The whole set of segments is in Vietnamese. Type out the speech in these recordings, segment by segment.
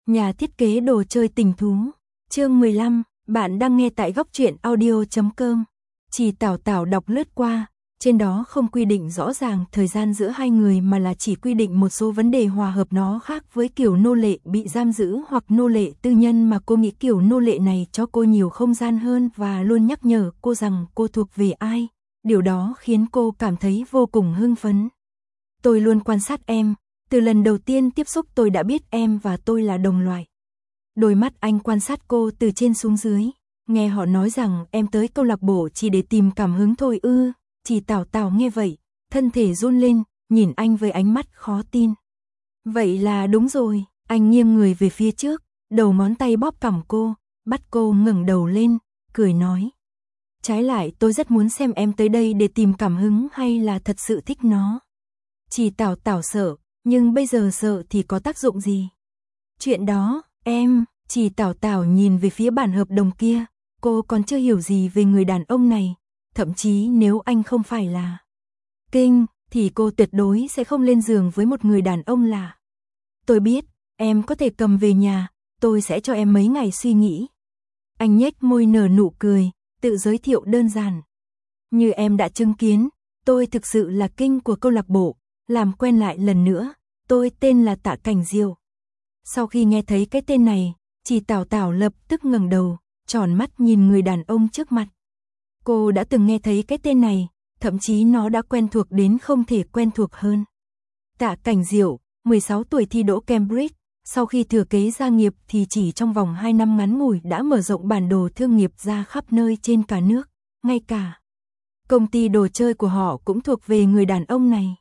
Nhà thiết kế đồ chơi tình thú. Chương 15, bạn đang nghe tại góc truyện audio.com. Chỉ Tảo Tảo đọc lướt qua, trên đó không quy định rõ ràng thời gian giữa hai người mà là chỉ quy định một số vấn đề hòa hợp. Nó khác với kiểu nô lệ bị giam giữ hoặc nô lệ tư nhân mà cô nghĩ kiểu nô lệ này cho cô nhiều không gian hơn và luôn nhắc nhở cô rằng cô thuộc về ai. Điều đó khiến cô cảm thấy vô cùng hưng phấn. Tôi luôn quan sát em, từ lần đầu tiên tiếp xúc tôi đã biết em và tôi là đồng loại. Đôi mắt anh quan sát cô từ trên xuống dưới, nghe họ nói rằng em tới câu lạc bộ chỉ để tìm cảm hứng thôi ư. Chỉ Tảo Tảo nghe vậy, thân thể run lên, nhìn anh với ánh mắt khó tin. Vậy là đúng rồi, anh nghiêng người về phía trước, đầu ngón tay bóp cằm cô, bắt cô ngẩng đầu lên, cười nói. Trái lại tôi rất muốn xem em tới đây để tìm cảm hứng hay là thật sự thích nó. Chỉ Tảo Tảo sợ, nhưng bây giờ sợ thì có tác dụng gì? Chuyện đó, em, Chỉ Tảo Tảo nhìn về phía bản hợp đồng kia, cô còn chưa hiểu gì về người đàn ông này, thậm chí nếu anh không phải là Kinh, thì cô tuyệt đối sẽ không lên giường với một người đàn ông lạ. Tôi biết, em có thể cầm về nhà, tôi sẽ cho em mấy ngày suy nghĩ. Anh nhếch môi nở nụ cười, tự giới thiệu đơn giản. Như em đã chứng kiến, tôi thực sự là Kinh của câu lạc bộ, làm quen lại lần nữa, tôi tên là Tạ Cảnh Diệu. Sau khi nghe thấy cái tên này, Chỉ Tảo Tảo lập tức ngẩng đầu, tròn mắt nhìn người đàn ông trước mặt. Cô đã từng nghe thấy cái tên này, thậm chí nó đã quen thuộc đến không thể quen thuộc hơn. Tạ Cảnh Diệu, 16 tuổi thi đỗ Cambridge, sau khi thừa kế gia nghiệp thì chỉ trong vòng 2 năm ngắn ngủi đã mở rộng bản đồ thương nghiệp ra khắp nơi trên cả nước, ngay cả công ty đồ chơi của họ cũng thuộc về người đàn ông này.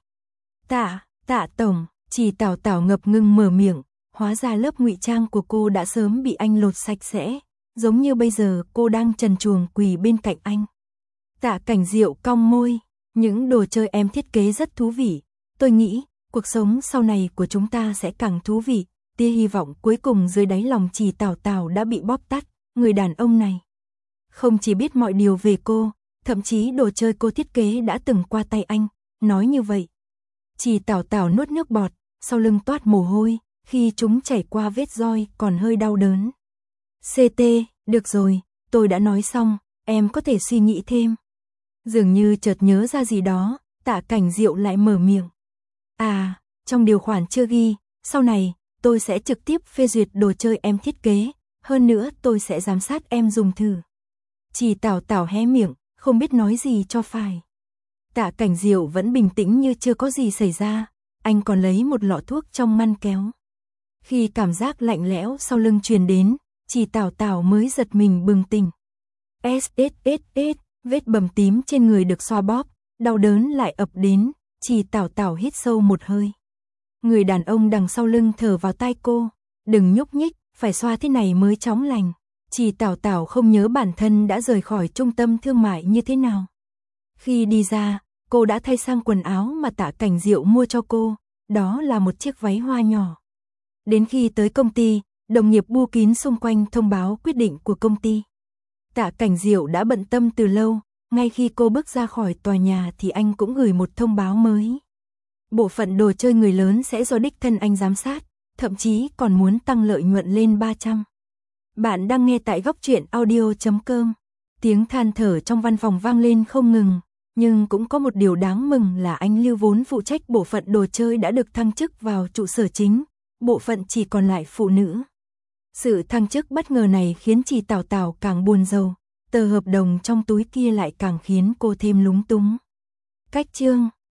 Tạ tổng, Chỉ Tảo Tảo ngập ngừng mở miệng, hóa ra lớp ngụy trang của cô đã sớm bị anh lột sạch sẽ, giống như bây giờ cô đang trần truồng quỳ bên cạnh anh. Tạ Cảnh Diệu cong môi, những đồ chơi em thiết kế rất thú vị, tôi nghĩ cuộc sống sau này của chúng ta sẽ càng thú vị. Tia hy vọng cuối cùng dưới đáy lòng Chỉ Tảo Tảo đã bị bóp tắt. Người đàn ông này không chỉ biết mọi điều về cô, thậm chí đồ chơi cô thiết kế đã từng qua tay anh. Nói như vậy, Chỉ Tảo Tảo nuốt nước bọt, sau lưng toát mồ hôi, khi chúng chảy qua vết roi còn hơi đau đớn. CT, được rồi, tôi đã nói xong, em có thể suy nghĩ thêm. Dường như chợt nhớ ra gì đó, Tạ Cảnh Diệu lại mở miệng. À, trong điều khoản chưa ghi, sau này, tôi sẽ trực tiếp phê duyệt đồ chơi em thiết kế, hơn nữa tôi sẽ giám sát em dùng thử. Chỉ Tảo Tảo hé miệng, không biết nói gì cho phải. Tạ Cảnh Diệu vẫn bình tĩnh như chưa có gì xảy ra, anh còn lấy một lọ thuốc trong ngăn kéo. Khi cảm giác lạnh lẽo sau lưng truyền đến, Chỉ Tảo Tảo mới giật mình bừng tỉnh. SSSS, vết bầm tím trên người được xoa bóp, đau đớn lại ập đến, Chỉ Tảo Tảo hít sâu một hơi. Người đàn ông đằng sau lưng thở vào tai cô, đừng nhúc nhích, phải xoa thế này mới chóng lành. Chỉ Tảo Tảo không nhớ bản thân đã rời khỏi trung tâm thương mại như thế nào. Khi đi ra, cô đã thay sang quần áo mà Tạ Cảnh Diệu mua cho cô, đó là một chiếc váy hoa nhỏ. Đến khi tới công ty, đồng nghiệp bu kín xung quanh thông báo quyết định của công ty. Tạ Cảnh Diệu đã bận tâm từ lâu, ngay khi cô bước ra khỏi tòa nhà thì anh cũng gửi một thông báo mới. Bộ phận đồ chơi người lớn sẽ do đích thân anh giám sát, thậm chí còn muốn tăng lợi nhuận lên 300. Bạn đang nghe tại góc truyện audio.com. Tiếng than thở trong văn phòng vang lên không ngừng, nhưng cũng có một điều đáng mừng là anh Lưu vốn phụ trách bộ phận đồ chơi đã được thăng chức vào trụ sở chính, bộ phận chỉ còn lại phụ nữ. Sự thăng chức bất ngờ này khiến Chỉ Tảo Tảo càng buồn rầu, tờ hợp đồng trong túi kia lại càng khiến cô thêm lúng túng. Cách chương